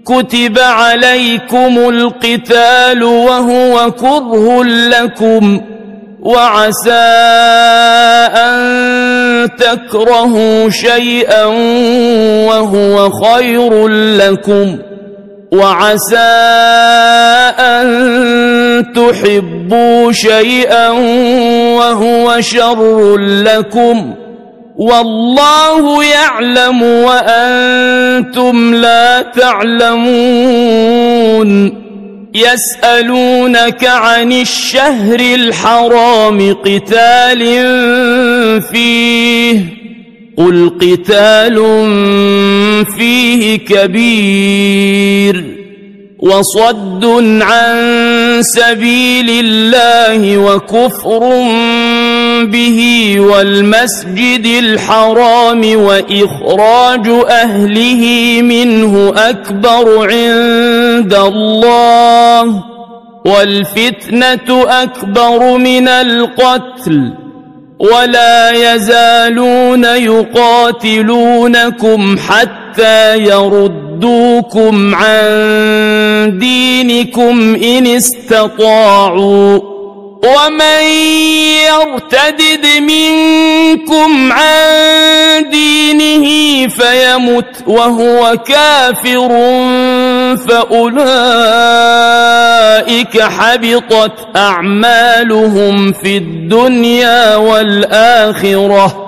كتب عليكم القتال وهو كره لكم وعسى أن تكرهوا شيئا وهو خير لكم وعسى أن تحبوا شيئا وهو شر لكم والله يعلم وأنتم لا تعلمون يسألونك عن الشهر الحرام قتال فيه قل قتال فيه كبير وصد عن سبيل الله وكفر به والمسجد الحرام وإخراج أهله منه أكبر عند الله والفتنة أكبر من القتل ولا يزالون يقاتلونكم حتى يردوكم عن دينكم إن استطاعوا ومن يرتدد منكم عن دينه فيمت وهو كافر فأولئك حبطت أعمالهم في الدنيا والآخرة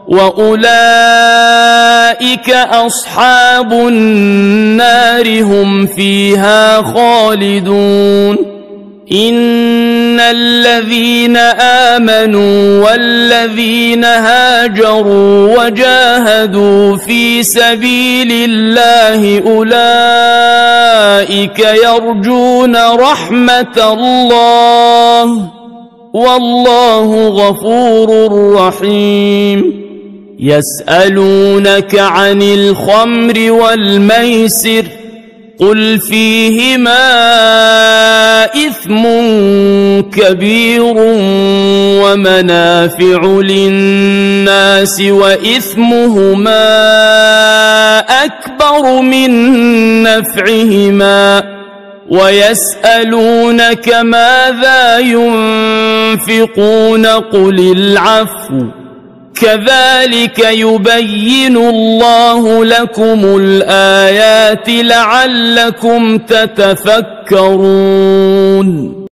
وأولئك أصحاب النار هم فيها خالدون إن الذين آمنوا والذين هاجروا وجاهدوا في سبيل الله أولئك يرجون رحمة الله والله غفور رحيم يسألونك عن الخمر والميسر قل فيهما إثم كبير ومنافع للناس وإثمهما أكبر من نفعهما ويسألونك ماذا ينفقون قل العفو كذلك يبين الله لكم الآيات لعلكم تتفكرون